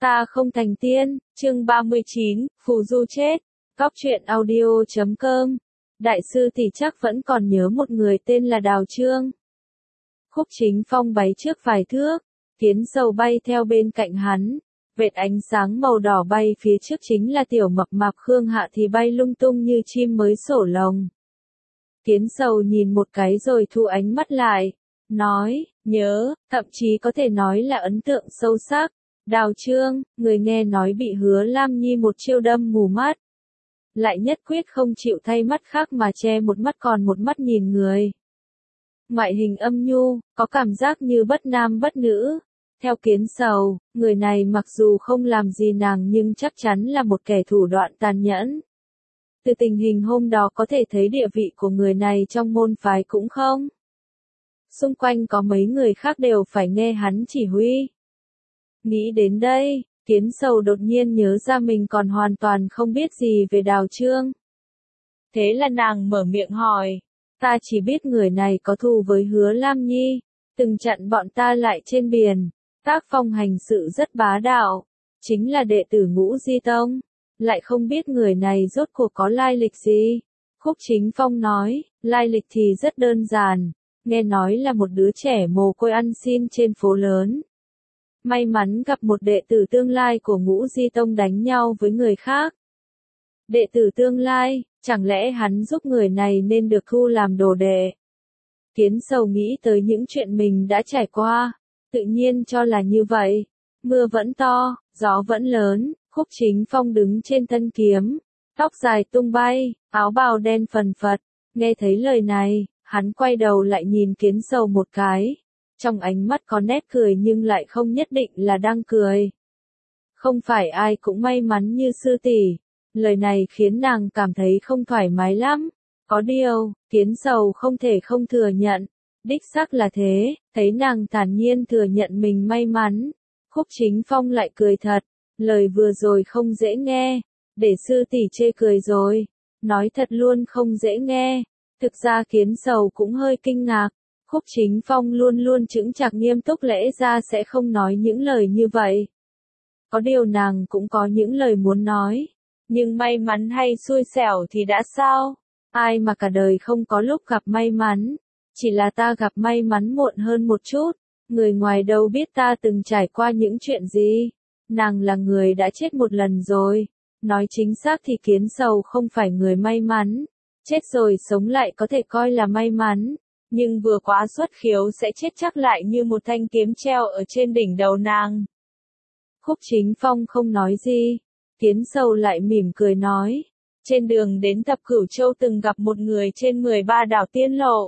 Ta không thành tiên, chương 39, phù du chết. Cóc truyện audio.com. Đại sư thì chắc vẫn còn nhớ một người tên là Đào Trương. Khúc Chính Phong bay trước vài thước, kiến sầu bay theo bên cạnh hắn. Vệt ánh sáng màu đỏ bay phía trước chính là tiểu mập mạp Khương Hạ thì bay lung tung như chim mới sổ lồng. Kiến sầu nhìn một cái rồi thu ánh mắt lại, nói, nhớ, thậm chí có thể nói là ấn tượng sâu sắc. Đào Trương, người nghe nói bị Hứa Lam Nhi một chiêu đâm mù mắt. Lại nhất quyết không chịu thay mắt khác mà che một mắt còn một mắt nhìn người. Ngoại hình âm nhu, có cảm giác như bất nam bất nữ. Theo kiến sầu, người này mặc dù không làm gì nàng nhưng chắc chắn là một kẻ thủ đoạn tàn nhẫn. Từ tình hình hôm đó có thể thấy địa vị của người này trong môn phái cũng không. Xung quanh có mấy người khác đều phải nghe hắn chỉ huy. Nghĩ đến đây, kiến sầu đột nhiên nhớ ra mình còn hoàn toàn không biết gì về Đào Trương. Thế là nàng mở miệng hỏi, ta chỉ biết người này có thù với Hứa Lam Nhi, từng chặn bọn ta lại trên biển, tác phong hành sự rất bá đạo, chính là đệ tử Ngũ Di Tông, lại không biết người này rốt cuộc có lai lịch gì. Khúc Chính Phong nói, lai lịch thì rất đơn giản, nghe nói là một đứa trẻ mồ côi ăn xin trên phố lớn. May mắn gặp một đệ tử tương lai của Ngũ Di Tông đánh nhau với người khác. Đệ tử tương lai, chẳng lẽ hắn giúp người này nên được thu làm đồ đệ? Kiến sầu nghĩ tới những chuyện mình đã trải qua, tự nhiên cho là như vậy. Mưa vẫn to, gió vẫn lớn, Khúc Chính Phong đứng trên thân kiếm, tóc dài tung bay, áo bào đen phần phật. Nghe thấy lời này, hắn quay đầu lại nhìn kiến sầu một cái. Trong ánh mắt có nét cười nhưng lại không nhất định là đang cười. Không phải ai cũng may mắn như sư tỷ. Lời này khiến nàng cảm thấy không thoải mái lắm. Có điều, kiến sầu không thể không thừa nhận. Đích xác là thế, thấy nàng thản nhiên thừa nhận mình may mắn. Khúc Chính Phong lại cười thật. Lời vừa rồi không dễ nghe. Để sư tỷ chê cười rồi. Nói thật luôn không dễ nghe. Thực ra kiến sầu cũng hơi kinh ngạc. Khúc Chính Phong luôn luôn chững chạc nghiêm túc lẽ ra sẽ không nói những lời như vậy. Có điều nàng cũng có những lời muốn nói. Nhưng may mắn hay xui xẻo thì đã sao? Ai mà cả đời không có lúc gặp may mắn. Chỉ là ta gặp may mắn muộn hơn một chút. Người ngoài đâu biết ta từng trải qua những chuyện gì. Nàng là người đã chết một lần rồi. Nói chính xác thì kiến sầu không phải người may mắn. Chết rồi sống lại có thể coi là may mắn. Nhưng vừa quá xuất khiếu sẽ chết chắc lại như một thanh kiếm treo ở trên đỉnh đầu nàng. Khúc Chính Phong không nói gì. Kiến sầu lại mỉm cười nói. Trên đường đến Thập Cửu Châu từng gặp một người trên 13 đảo tiên lộ.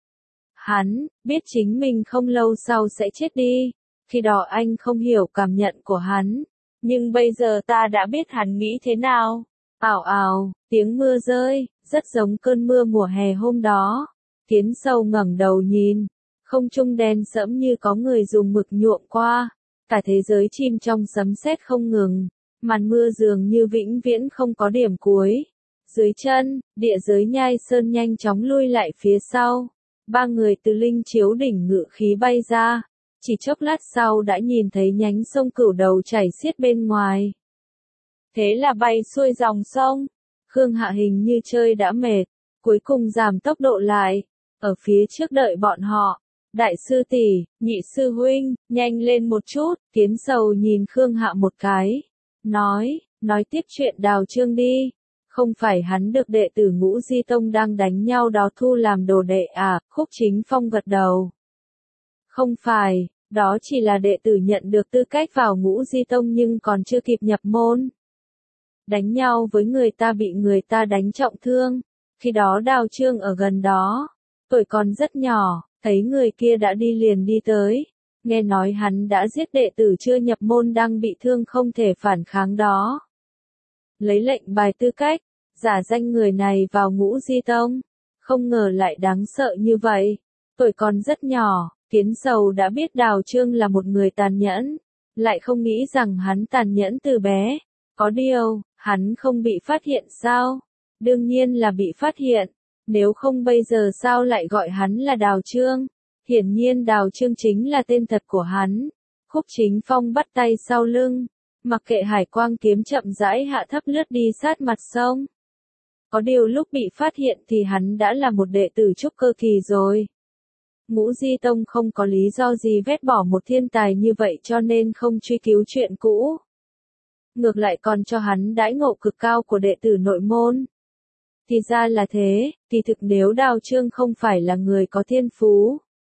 Hắn, biết chính mình không lâu sau sẽ chết đi. Khi đó anh không hiểu cảm nhận của hắn. Nhưng bây giờ ta đã biết hắn nghĩ thế nào. Ào ào, tiếng mưa rơi, rất giống cơn mưa mùa hè hôm đó. Kiến sầu ngẩng đầu nhìn, không trung đen sẫm như có người dùng mực nhuộm qua, cả thế giới chìm trong sấm sét không ngừng, màn mưa dường như vĩnh viễn không có điểm cuối. Dưới chân, địa giới Nhai Sơn nhanh chóng lui lại phía sau, ba người từ linh chiếu đỉnh ngự khí bay ra, chỉ chốc lát sau đã nhìn thấy nhánh sông Cửu Đầu chảy xiết bên ngoài. Thế là bay xuôi dòng sông, Khương Hạ hình như chơi đã mệt, cuối cùng giảm tốc độ lại. Ở phía trước đợi bọn họ, đại sư tỷ, nhị sư huynh, nhanh lên một chút. Kiến sầu nhìn Khương Hạ một cái, nói tiếp chuyện Đào Trương đi. Không phải hắn được đệ tử Ngũ Di Tông đang đánh nhau đó thu làm đồ đệ à? Khúc Chính Phong gật đầu. Không phải, đó chỉ là đệ tử nhận được tư cách vào Ngũ Di Tông nhưng còn chưa kịp nhập môn. Đánh nhau với người ta bị người ta đánh trọng thương, khi đó Đào Trương ở gần đó. Tuổi còn rất nhỏ, thấy người kia đã đi liền đi tới. Nghe nói hắn đã giết đệ tử chưa nhập môn đang bị thương không thể phản kháng đó. Lấy lệnh bài tư cách, giả danh người này vào Ngũ Di Tông. Không ngờ lại đáng sợ như vậy. Tuổi còn rất nhỏ, kiến sầu đã biết Đào Trương là một người tàn nhẫn. Lại không nghĩ rằng hắn tàn nhẫn từ bé. Có điều, hắn không bị phát hiện sao? Đương nhiên là bị phát hiện. Nếu không bây giờ sao lại gọi hắn là Đào Trương? Hiển nhiên Đào Trương chính là tên thật của hắn. Khúc Chính Phong bắt tay sau lưng, Mặc kệ hải quang kiếm chậm rãi hạ thấp lướt đi sát mặt sông. Có điều lúc bị phát hiện thì hắn đã là một đệ tử trúc cơ kỳ rồi. Ngũ Di Tông không có lý do gì vét bỏ một thiên tài như vậy cho nên không truy cứu chuyện cũ. Ngược lại còn cho hắn đãi ngộ cực cao của đệ tử nội môn. Thì ra là thế, thì thực nếu Đào Trương không phải là người có thiên phú.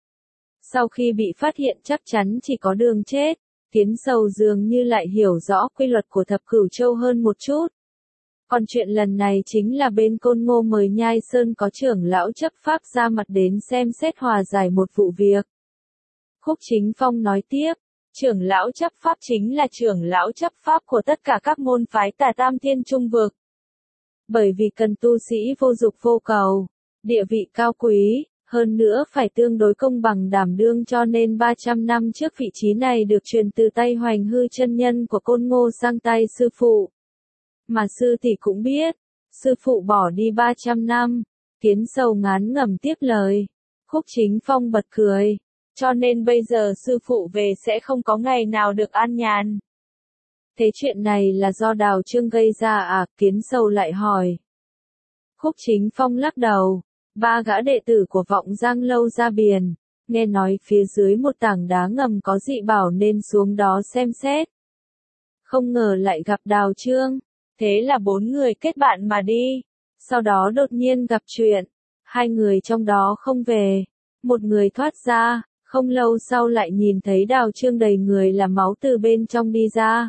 Sau khi bị phát hiện chắc chắn chỉ có đường chết, Kiến Sầu dường như lại hiểu rõ quy luật của Thập Cửu Châu hơn một chút. Còn chuyện lần này chính là bên Côn Ngô mời Nhai Sơn có trưởng lão chấp pháp ra mặt đến xem xét hòa giải một vụ việc. Khúc Chính Phong nói tiếp, trưởng lão chấp pháp chính là trưởng lão chấp pháp của tất cả các môn phái Tà Tam Thiên Trung vực. Bởi vì cần tu sĩ vô dục vô cầu, địa vị cao quý, hơn nữa phải tương đối công bằng đảm đương cho nên 300 năm trước vị trí này được truyền từ tay Hoành Hư chân nhân của Côn Ngô sang tay sư phụ. Mà sư tỷ cũng biết, sư phụ bỏ đi 300 năm, Kiến Sầu ngán ngẩm tiếp lời. Khúc Chính Phong bật cười, cho nên bây giờ sư phụ về sẽ không có ngày nào được an nhàn. Thế chuyện này là do Đào Trương gây ra à? Kiến Sầu lại hỏi. Khúc Chính Phong lắc đầu, 3 gã đệ tử của Vọng Giang Lâu ra biển, nghe nói phía dưới một tảng đá ngầm có dị bảo nên xuống đó xem xét. Không ngờ lại gặp Đào Trương, thế là 4 người kết bạn mà đi, sau đó đột nhiên gặp chuyện, 2 người trong đó không về, một người thoát ra, không lâu sau lại nhìn thấy Đào Trương đầy người là máu từ bên trong đi ra.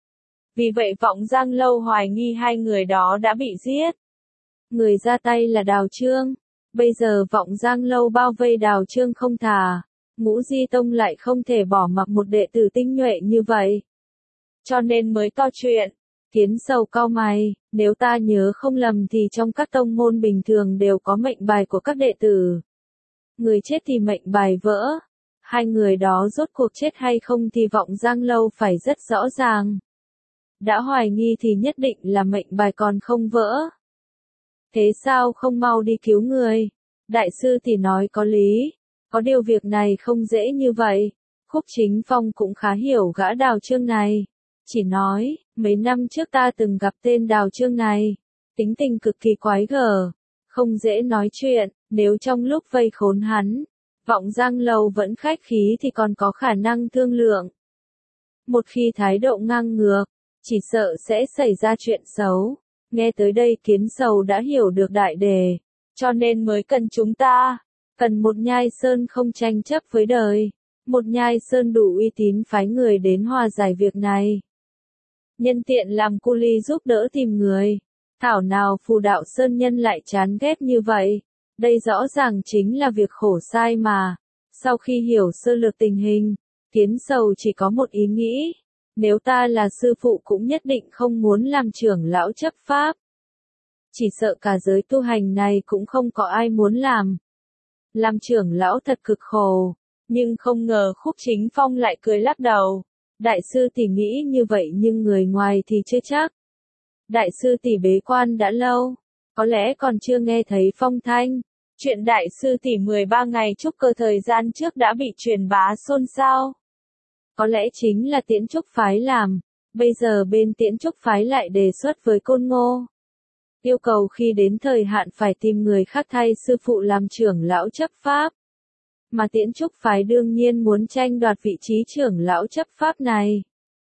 Vì vậy Vọng Giang Lâu hoài nghi 2 người đó đã bị giết. Người ra tay là Đào Trương. Bây giờ Vọng Giang Lâu bao vây Đào Trương không thả. Ngũ Di Tông lại không thể bỏ mặc một đệ tử tinh nhuệ như vậy. Cho nên mới to chuyện. Kiến Sầu cau mày, nếu ta nhớ không lầm thì trong các tông môn bình thường đều có mệnh bài của các đệ tử. Người chết thì mệnh bài vỡ. 2 người đó rốt cuộc chết hay không thì Vọng Giang Lâu phải rất rõ ràng. Đã hoài nghi thì nhất định là mệnh bài còn không vỡ. Thế sao không mau đi cứu người? Đại sư thì nói có lý. Có điều việc này không dễ như vậy. Khúc Chính Phong cũng khá hiểu gã Đào Trương này. Chỉ nói, mấy năm trước ta từng gặp tên Đào Trương này. Tính tình cực kỳ quái gở. Không dễ nói chuyện, nếu trong lúc vây khốn hắn. Vọng Giang Lâu vẫn khách khí thì còn có khả năng thương lượng. Một khi thái độ ngang ngược, chỉ sợ sẽ xảy ra chuyện xấu. Nghe tới đây Kiến Sầu đã hiểu được đại đề, cho nên mới cần chúng ta, cần một Nhai Sơn không tranh chấp với đời, một Nhai Sơn đủ uy tín phái người đến hòa giải việc này. Nhân tiện làm cu ly giúp đỡ tìm người, thảo nào Phù Đạo Sơn nhân lại chán ghét như vậy, đây rõ ràng chính là việc khổ sai mà. Sau khi hiểu sơ lược tình hình, Kiến Sầu chỉ có một ý nghĩ. Nếu ta là sư phụ cũng nhất định không muốn làm trưởng lão chấp pháp. Chỉ sợ cả giới tu hành này cũng không có ai muốn làm. Làm trưởng lão thật cực khổ. Nhưng không ngờ Khúc Chính Phong lại cười lắc đầu. Đại sư tỷ nghĩ như vậy nhưng người ngoài thì chưa chắc. Đại sư tỷ bế quan đã lâu. Có lẽ còn chưa nghe thấy phong thanh. Chuyện đại sư tỷ 13 ngày trúc cơ thời gian trước đã bị truyền bá xôn xao. Có lẽ chính là Tiễn Trúc phái làm, bây giờ bên Tiễn Trúc phái lại đề xuất với Côn Ngô. Yêu cầu khi đến thời hạn phải tìm người khác thay sư phụ làm trưởng lão chấp pháp. Mà Tiễn Trúc phái đương nhiên muốn tranh đoạt vị trí trưởng lão chấp pháp này.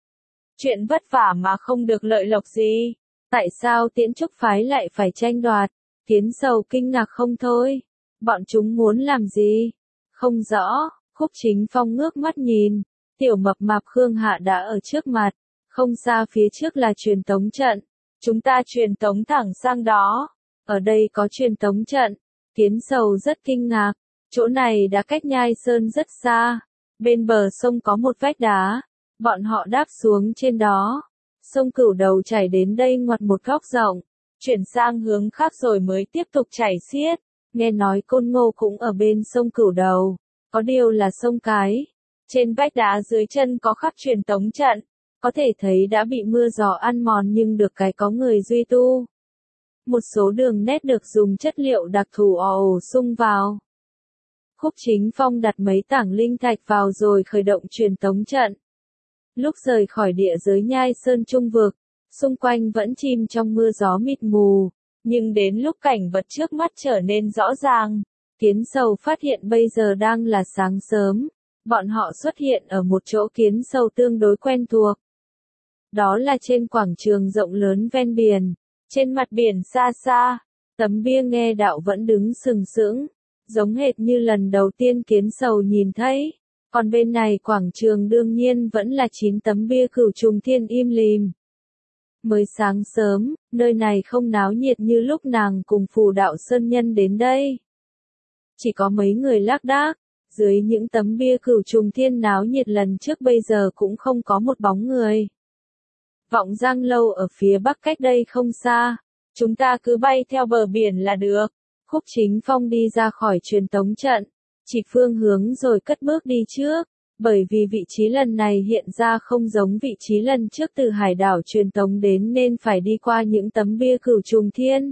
Chuyện vất vả mà không được lợi lộc gì. Tại sao Tiễn Trúc phái lại phải tranh đoạt? Kiến Sầu kinh ngạc không thôi. Bọn chúng muốn làm gì? Không rõ, Khúc Chính Phong ngước mắt nhìn. Tiểu mập mạp Khương Hạ đã ở trước mặt, không xa phía trước là truyền tống trận. Chúng ta truyền tống thẳng sang đó. Ở đây có truyền tống trận. Kiến Sầu rất kinh ngạc. Chỗ này đã cách Nhai Sơn rất xa. Bên bờ sông có một vách đá. Bọn họ đáp xuống trên đó. Sông Cửu Đầu chảy đến đây ngoặt một góc rộng. Chuyển sang hướng khác rồi mới tiếp tục chảy xiết. Nghe nói Côn Ngô cũng ở bên sông Cửu Đầu. Có điều là sông Cái. Trên vách đá dưới chân có khắc truyền tống trận, có thể thấy đã bị mưa gió ăn mòn nhưng được cái có người duy tu. Một số đường nét được dùng chất liệu đặc thù ồ sung vào. Khúc Chính Phong đặt mấy tảng linh thạch vào rồi khởi động truyền tống trận. Lúc rời khỏi địa giới Nhai Sơn Trung vực, xung quanh vẫn chìm trong mưa gió mịt mù, nhưng đến lúc cảnh vật trước mắt trở nên rõ ràng, Kiến Sầu phát hiện bây giờ đang là sáng sớm, bọn họ xuất hiện ở một chỗ Kiến Sầu tương đối quen thuộc. Đó là trên quảng trường rộng lớn ven biển, trên mặt biển xa xa, tấm bia nghe đạo vẫn đứng sừng sững, giống hệt như lần đầu tiên Kiến Sầu nhìn thấy. Còn bên này quảng trường đương nhiên vẫn là 9 tấm bia Cửu Trùng Thiên im lìm. Mới sáng sớm, nơi này không náo nhiệt như lúc nàng cùng Phù Đạo Sơn Nhân đến đây. Chỉ có mấy người lác đác, dưới những tấm bia Cửu Trùng Thiên náo nhiệt lần trước bây giờ cũng không có một bóng người. Vọng Giang Lâu ở phía bắc cách đây không xa, chúng ta cứ bay theo bờ biển là được. Khúc Chính Phong đi ra khỏi truyền tống trận, chỉ phương hướng rồi cất bước đi trước, bởi vì vị trí lần này hiện ra không giống vị trí lần trước từ hải đảo truyền tống đến nên phải đi qua những tấm bia Cửu Trùng Thiên.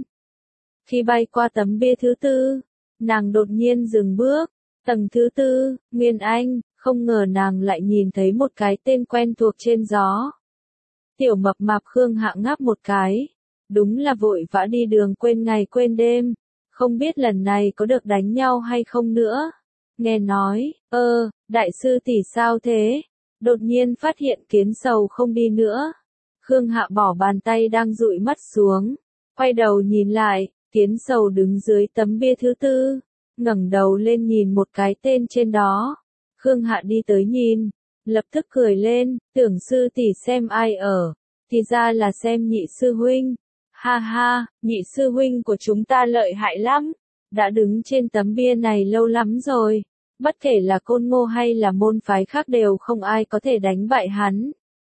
Khi bay qua tấm bia thứ tư, nàng đột nhiên dừng bước, tầng thứ tư, Nguyên Anh, không ngờ nàng lại nhìn thấy một cái tên quen thuộc trên gió. Tiểu mập mạp Khương Hạ ngáp một cái, đúng là vội vã đi đường quên ngày quên đêm, không biết lần này có được đánh nhau hay không nữa. Nghe nói, đại sư tỷ sao thế? Đột nhiên phát hiện Kiến Sầu không đi nữa. Khương Hạ bỏ bàn tay đang dụi mắt xuống, quay đầu nhìn lại, Kiến Sầu đứng dưới tấm bia thứ tư, ngẩng đầu lên nhìn một cái tên trên đó. Khương Hạ đi tới nhìn, lập tức cười lên, tưởng sư tỷ xem ai ở, thì ra là xem nhị sư huynh. Ha ha, nhị sư huynh của chúng ta lợi hại lắm, đã đứng trên tấm bia này lâu lắm rồi, bất kể là Côn Ngô hay là môn phái khác đều không ai có thể đánh bại hắn.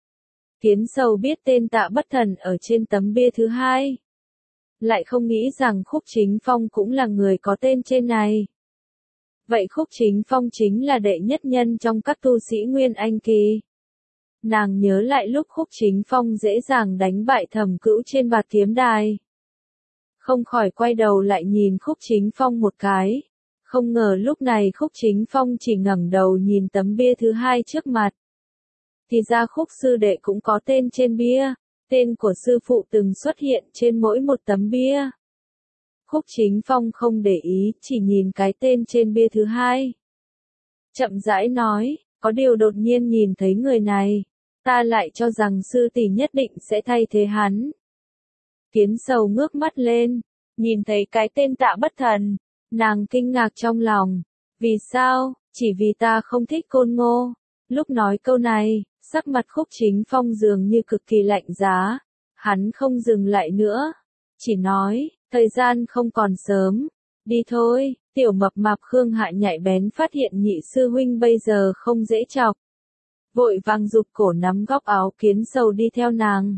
Kiến Sầu biết tên Tạ Bất Thần ở trên tấm bia thứ hai, lại không nghĩ rằng Khúc Chính Phong cũng là người có tên trên này. Vậy Khúc Chính Phong chính là đệ nhất nhân trong các tu sĩ Nguyên Anh kỳ. Nàng nhớ lại lúc Khúc Chính Phong dễ dàng đánh bại Thẩm Cữu trên bạt kiếm đài. Không khỏi quay đầu lại nhìn Khúc Chính Phong một cái. Không ngờ lúc này Khúc Chính Phong chỉ ngẩng đầu nhìn tấm bia thứ hai trước mặt. Thì ra Khúc sư đệ cũng có tên trên bia, tên của sư phụ từng xuất hiện trên mỗi một tấm bia. Khúc Chính Phong không để ý, chỉ nhìn cái tên trên bia thứ hai. Chậm rãi nói, có điều đột nhiên nhìn thấy người này, ta lại cho rằng sư tỷ nhất định sẽ thay thế hắn. Kiến Sầu ngước mắt lên, nhìn thấy cái tên Tạ Bất Thần, nàng kinh ngạc trong lòng. Vì sao? Chỉ vì ta không thích Côn Ngô. Lúc nói câu này, sắc mặt Khúc Chính Phong dường như cực kỳ lạnh giá. Hắn không dừng lại nữa, chỉ nói, thời gian không còn sớm, đi thôi. Tiểu mập mạp Khương Hạ nhạy bén phát hiện nhị sư huynh bây giờ không dễ chọc. Vội vàng giục cổ nắm góc áo Kiến Sầu đi theo nàng.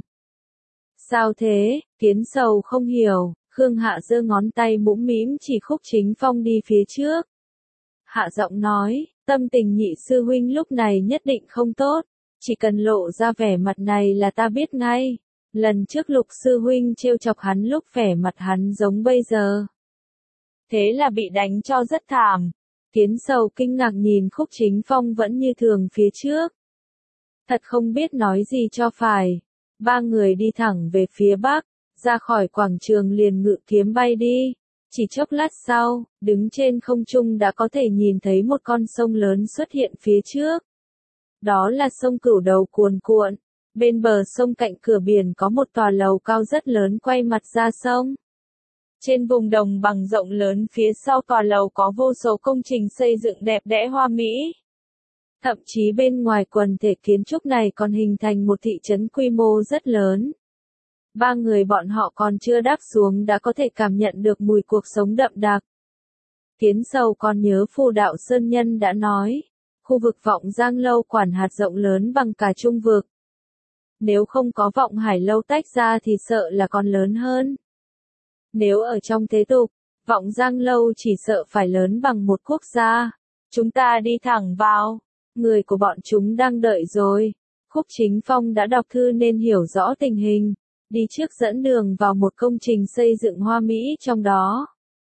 Sao thế? Kiến Sầu không hiểu, Khương Hạ giơ ngón tay mũm mĩm chỉ Khúc Chính Phong đi phía trước. Hạ giọng nói, tâm tình nhị sư huynh lúc này nhất định không tốt, chỉ cần lộ ra vẻ mặt này là ta biết ngay. Lần trước Lục sư huynh trêu chọc hắn lúc vẻ mặt hắn giống bây giờ. Thế là bị đánh cho rất thảm. Kiến Sầu kinh ngạc nhìn Khúc Chính Phong vẫn như thường phía trước. Thật không biết nói gì cho phải. Ba người đi thẳng về phía bắc, ra khỏi quảng trường liền ngự kiếm bay đi. Chỉ chốc lát sau, đứng trên không trung đã có thể nhìn thấy một con sông lớn xuất hiện phía trước. Đó là sông Cửu Đầu cuồn cuộn. Bên bờ sông cạnh cửa biển có một tòa lầu cao rất lớn quay mặt ra sông. Trên vùng đồng bằng rộng lớn phía sau tòa lầu có vô số công trình xây dựng đẹp đẽ hoa mỹ. Thậm chí bên ngoài quần thể kiến trúc này còn hình thành một thị trấn quy mô rất lớn. Ba người bọn họ còn chưa đáp xuống đã có thể cảm nhận được mùi cuộc sống đậm đặc. Kiến Sầu còn nhớ Phù Đạo Sơn Nhân đã nói, khu vực Vọng Giang Lâu quản hạt rộng lớn bằng cả Trung vực. Nếu không có Vọng Hải Lâu tách ra thì sợ là còn lớn hơn. Nếu ở trong thế tục, Vọng Giang Lâu chỉ sợ phải lớn bằng một quốc gia. Chúng ta đi thẳng vào. Người của bọn chúng đang đợi rồi. Khúc Chính Phong đã đọc thư nên hiểu rõ tình hình. Đi trước dẫn đường vào một công trình xây dựng hoa mỹ trong đó.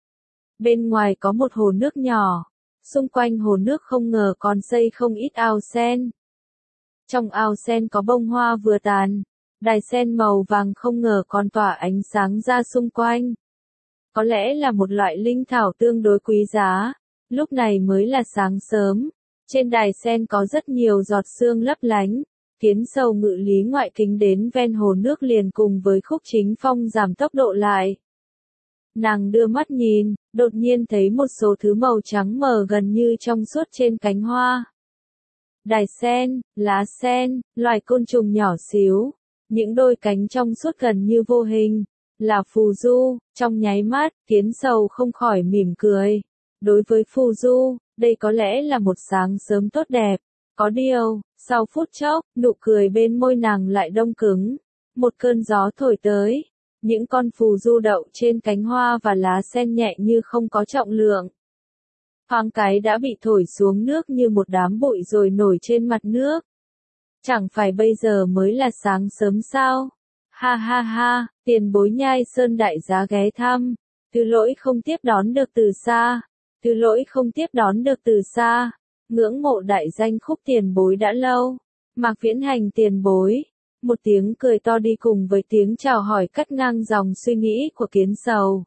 Bên ngoài có một hồ nước nhỏ. Xung quanh hồ nước không ngờ còn xây không ít ao sen. Trong ao sen có bông hoa vừa tàn, đài sen màu vàng không ngờ còn tỏa ánh sáng ra xung quanh. Có lẽ là một loại linh thảo tương đối quý giá, lúc này mới là sáng sớm. Trên đài sen có rất nhiều giọt sương lấp lánh, Kiến Sầu ngự lý ngoại kính đến ven hồ nước liền cùng với Khúc Chính Phong giảm tốc độ lại. Nàng đưa mắt nhìn, đột nhiên thấy một số thứ màu trắng mờ gần như trong suốt trên cánh hoa. Đài sen, lá sen, loài côn trùng nhỏ xíu, những đôi cánh trong suốt gần như vô hình, là phù du. Trong nháy mắt, Kiến Sầu không khỏi mỉm cười. Đối với phù du, đây có lẽ là một sáng sớm tốt đẹp. Có điều, sau phút chốc, nụ cười bên môi nàng lại đông cứng. Một cơn gió thổi tới, những con phù du đậu trên cánh hoa và lá sen nhẹ như không có trọng lượng. Thoáng cái đã bị thổi xuống nước như một đám bụi rồi nổi trên mặt nước. Chẳng phải bây giờ mới là sáng sớm sao? Ha ha ha, tiền bối Nhai Sơn đại giá ghé thăm. Thứ lỗi không tiếp đón được từ xa. Thứ lỗi không tiếp đón được từ xa. Ngưỡng mộ đại danh Khúc tiền bối đã lâu. Mạc Viễn Hành tiền bối. Một tiếng cười to đi cùng với tiếng chào hỏi cắt ngang dòng suy nghĩ của Kiến Sầu.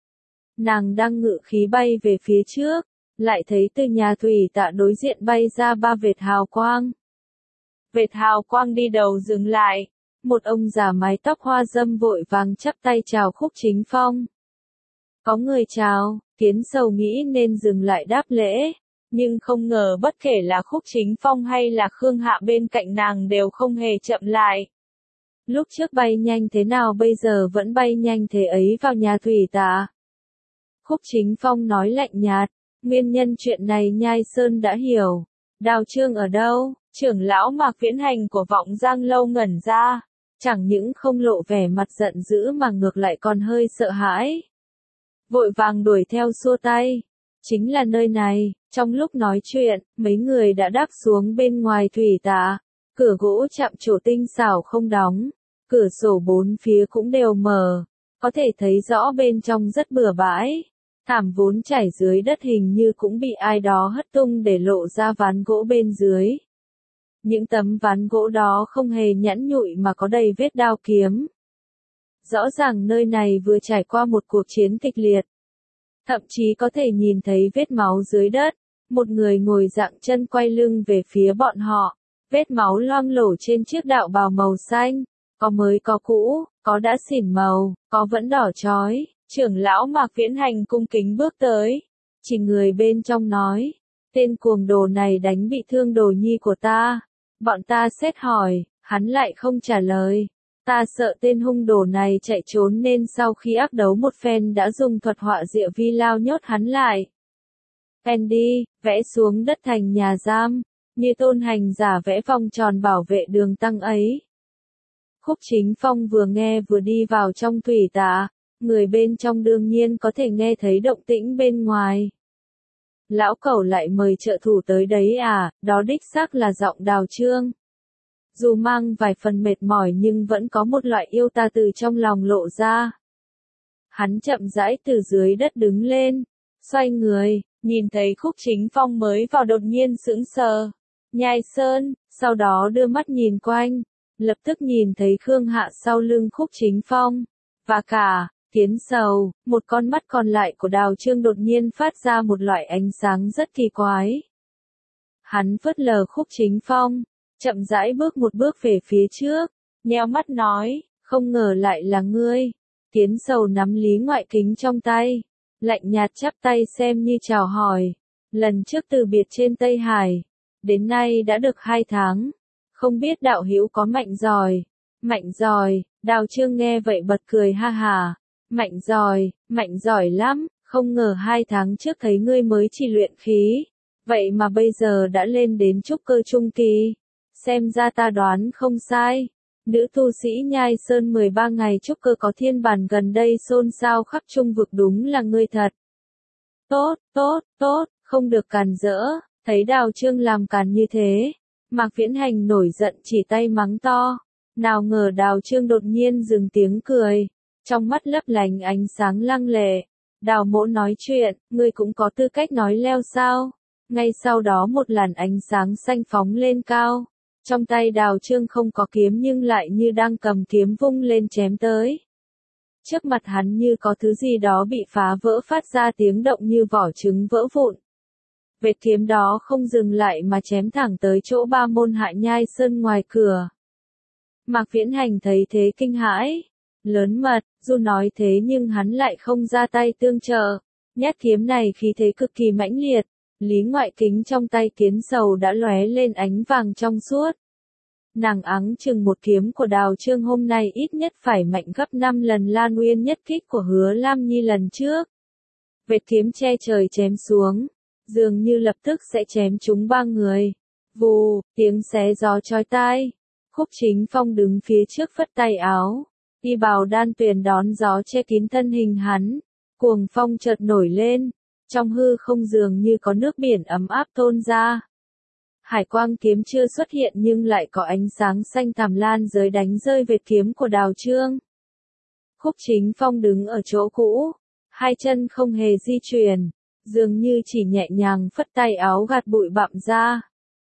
Nàng đang ngự khí bay về phía trước, lại thấy từ nhà thủy tạ đối diện bay ra 3 vệt hào quang. Vệt hào quang đi đầu dừng lại, một ông già mái tóc hoa dâm vội vàng chắp tay chào Khúc Chính Phong. Có người chào, Kiến Sầu nghĩ nên dừng lại đáp lễ, nhưng không ngờ bất kể là Khúc Chính Phong hay là Khương Hạ bên cạnh nàng đều không hề chậm lại. Lúc trước bay nhanh thế nào bây giờ vẫn bay nhanh thế ấy vào nhà thủy tạ. Khúc Chính Phong nói lạnh nhạt, nguyên nhân chuyện này Nhai Sơn đã hiểu. Đào Trương ở đâu? Trưởng lão Mạc Viễn Hành của Vọng Giang Lâu ngẩn ra, chẳng những không lộ vẻ mặt giận dữ mà ngược lại còn hơi sợ hãi. Vội vàng đuổi theo xua tay. Chính là nơi này. Trong lúc nói chuyện, mấy người đã đáp xuống bên ngoài thủy tạ. Cửa gỗ chạm trổ tinh xảo không đóng, cửa sổ bốn phía cũng đều mở, có thể thấy rõ bên trong rất bừa bãi. Thảm vốn trải dưới đất hình như cũng bị ai đó hất tung để lộ ra ván gỗ bên dưới. Những tấm ván gỗ đó không hề nhẵn nhụi mà có đầy vết đao kiếm. Rõ ràng nơi này vừa trải qua một cuộc chiến kịch liệt. Thậm chí có thể nhìn thấy vết máu dưới đất, một người ngồi dạng chân quay lưng về phía bọn họ. Vết máu loang lổ trên chiếc đạo bào màu xanh, có mới có cũ, có đã xỉn màu, có vẫn đỏ chói. Trưởng lão Mạc Viễn Hành cung kính bước tới, chỉ người bên trong nói, tên cuồng đồ này đánh bị thương đồ nhi của ta. Bọn ta xét hỏi, hắn lại không trả lời. Ta sợ tên hung đồ này chạy trốn nên sau khi ác đấu một phen đã dùng thuật họa diệu vi lao nhốt hắn lại. Andy, vẽ xuống đất thành nhà giam. Như tôn hành giả vẽ vòng tròn bảo vệ đường tăng ấy. Khúc Chính Phong vừa nghe vừa đi vào trong thủy tạ, người bên trong đương nhiên có thể nghe thấy động tĩnh bên ngoài. Lão Cẩu lại mời trợ thủ tới đấy à, đó đích xác là giọng Đào Trương. Dù mang vài phần mệt mỏi nhưng vẫn có một loại yêu ta từ trong lòng lộ ra. Hắn chậm rãi từ dưới đất đứng lên, xoay người, nhìn thấy Khúc Chính Phong mới vào đột nhiên sững sờ. Nhai Sơn, sau đó đưa mắt nhìn quanh, lập tức nhìn thấy Khương Hạ sau lưng Khúc Chính Phong, và cả, Kiến Sầu, một con mắt còn lại của Đào Trương đột nhiên phát ra một loại ánh sáng rất kỳ quái. Hắn phớt lờ Khúc Chính Phong, chậm rãi bước một bước về phía trước, nheo mắt nói, không ngờ lại là ngươi. Kiến Sầu nắm lý ngoại kính trong tay, lạnh nhạt chắp tay xem như chào hỏi, lần trước từ biệt trên Tây Hải. Đến nay đã được 2 tháng, không biết đạo hữu có mạnh giỏi, Đào Trương nghe vậy bật cười ha hà, mạnh giỏi lắm, không ngờ 2 tháng trước thấy ngươi mới chỉ luyện khí, vậy mà bây giờ đã lên đến trúc cơ trung kỳ, xem ra ta đoán không sai, nữ tu sĩ Nhai Sơn 13 ngày trúc cơ có thiên bản gần đây xôn xao khắp trung vực đúng là ngươi thật. Tốt, không được càn rỡ. Thấy Đào Trương làm càn như thế, Mạc Viễn Hành nổi giận chỉ tay mắng to. Nào ngờ Đào Trương đột nhiên dừng tiếng cười, trong mắt lấp lánh ánh sáng lăng lệ. Đào Mỗ nói chuyện, ngươi cũng có tư cách nói leo sao? Ngay sau đó một làn ánh sáng xanh phóng lên cao, Trong tay Đào Trương không có kiếm nhưng lại như đang cầm kiếm vung lên chém tới. Trước mặt hắn như có thứ gì đó bị phá vỡ phát ra tiếng động như vỏ trứng vỡ vụn. Vệt kiếm đó không dừng lại mà chém thẳng tới chỗ Ba Môn Hạ Nhai Sơn ngoài cửa. Mạc Viễn Hành thấy thế kinh hãi. Lớn mật, dù nói thế nhưng hắn lại không ra tay tương trợ. Nhát kiếm này khí thế cực kỳ mãnh liệt. Lý Ngoại Kính trong tay Kiến Sầu đã lóe lên ánh vàng trong suốt. Nàng áng chừng một kiếm của Đào Trương hôm nay ít nhất phải mạnh gấp 5 lần Lan Uyên nhất kích của Hứa Lam Nhi lần trước. Vệt kiếm che trời chém xuống, dường như lập tức sẽ chém trúng ba người. Vù, tiếng xé gió chói tai. Khúc Chính Phong đứng phía trước phất tay áo, y bào đan tuyền đón gió che kín thân hình hắn. Cuồng phong chợt nổi lên, trong hư không dường như có nước biển ấm áp tuôn ra. Hải quang kiếm chưa xuất hiện nhưng lại có ánh sáng xanh thẳm lan giới đánh rơi vệt kiếm của Đào Trương. Khúc Chính Phong đứng ở chỗ cũ, hai chân không hề di chuyển, dường như chỉ nhẹ nhàng phất tay áo gạt bụi bặm ra.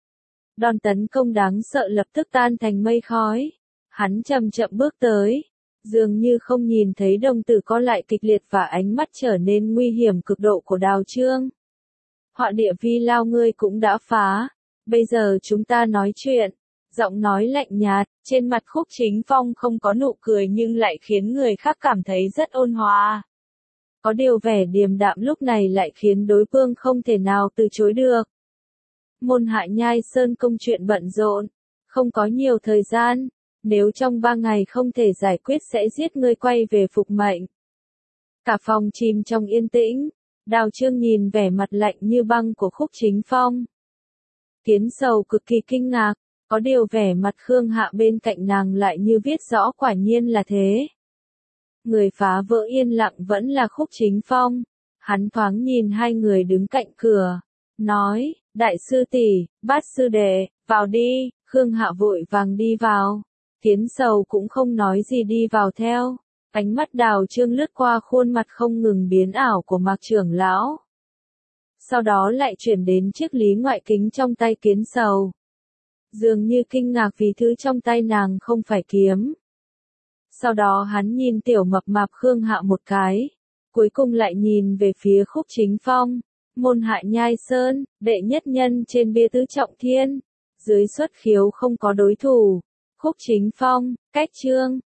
Đòn tấn công đáng sợ lập tức tan thành mây khói. Hắn chậm chậm bước tới, dường như không nhìn thấy đồng tử co lại kịch liệt và ánh mắt trở nên nguy hiểm cực độ của Đào Trương. Họa địa vi lao ngươi cũng đã phá. Bây giờ chúng ta nói chuyện. Giọng nói lạnh nhạt, trên mặt Khúc Chính Phong không có nụ cười nhưng lại khiến người khác cảm thấy rất ôn hòa. Có điều vẻ điềm đạm lúc này lại khiến đối phương không thể nào từ chối được. Môn Hạ Nhai Sơn công chuyện bận rộn, không có nhiều thời gian, nếu trong 3 ngày không thể giải quyết sẽ giết ngươi quay về phục mệnh. Cả phòng chìm trong yên tĩnh, Đào Trương nhìn vẻ mặt lạnh như băng của Khúc Chính Phong. Kiến Sầu cực kỳ kinh ngạc, có điều vẻ mặt Khương Hạ bên cạnh nàng lại như viết rõ quả nhiên là thế. Người phá vỡ yên lặng vẫn là Khúc Chính Phong. Hắn thoáng nhìn hai người đứng cạnh cửa, nói, đại sư tỷ, Bát sư đệ, vào đi. Khương Hạ vội vàng đi vào. Kiến Sầu cũng không nói gì đi vào theo. Ánh mắt Đào Trương lướt qua khuôn mặt không ngừng biến ảo của Mạc trưởng lão. Sau đó lại chuyển đến chiếc Lý Ngoại Kính trong tay Kiến Sầu. Dường như kinh ngạc vì thứ trong tay nàng không phải kiếm. Sau đó hắn nhìn tiểu mập mạp Khương Hạ một cái. Cuối cùng lại nhìn về phía Khúc Chính Phong. Môn Hạ Nhai Sơn, đệ nhất nhân trên bia tứ trọng thiên. Dưới xuất khiếu không có đối thủ. Khúc Chính Phong, cách chương.